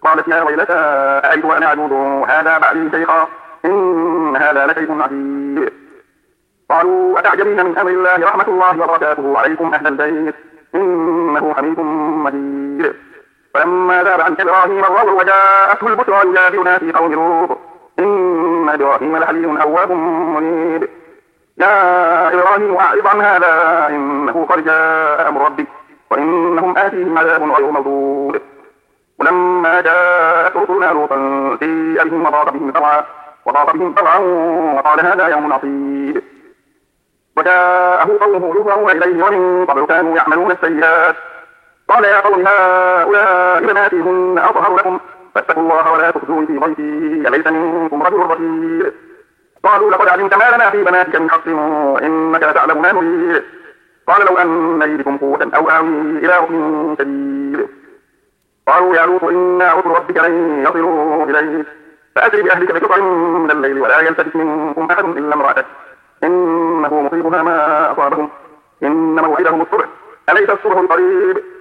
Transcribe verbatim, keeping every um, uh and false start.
قالت يا ويلتى أألد وأنا أعبد هذا بعلي شيخا إن هذا لشيء عجيب. قالوا أتعجبين من أمر الله رحمة الله وبركاته عليكم أهل البيت إنه حميد مجيد. فلما ذهب عن إبراهيم الروع وجاءته البشرى يجادلنا في قوم لوط إن إبراهيم لحليم أواب منيب. يا إبراهيم أعرض عن هذا إنه قد جاء أمر ربك وإنهم آتيهم عذاب غير مردود. ولما جاءت رسلنا لوطا سيء بهم وضاق بهم ذرعا وضاق بهم ذرعا وقال هذا يوم عصيب. وجاءه قومه يهرعون إليه ومن قبل كانوا يعملون السيئات قال يا قوم هؤلاء بناتي هن أطهر لكم فاتقوا الله ولا تخزوني في ضيفي أليس منكم رجل رشيد. قالوا لقد علمت ما لنا في بناتك من حق وإنك لتعلم ما نريد. قال لو أن لي بكم قوة أو آوي إلى ركن شديد. قالوا يا لوط إنا رسل ربك لن يصلوا إليك فأسر بأهلك بقطع من الليل ولا يلتفت منكم أحد إلا امرأتك إنه مصيبها ما أصابهم إن موعدهم الصبح أليس الصبح القريب.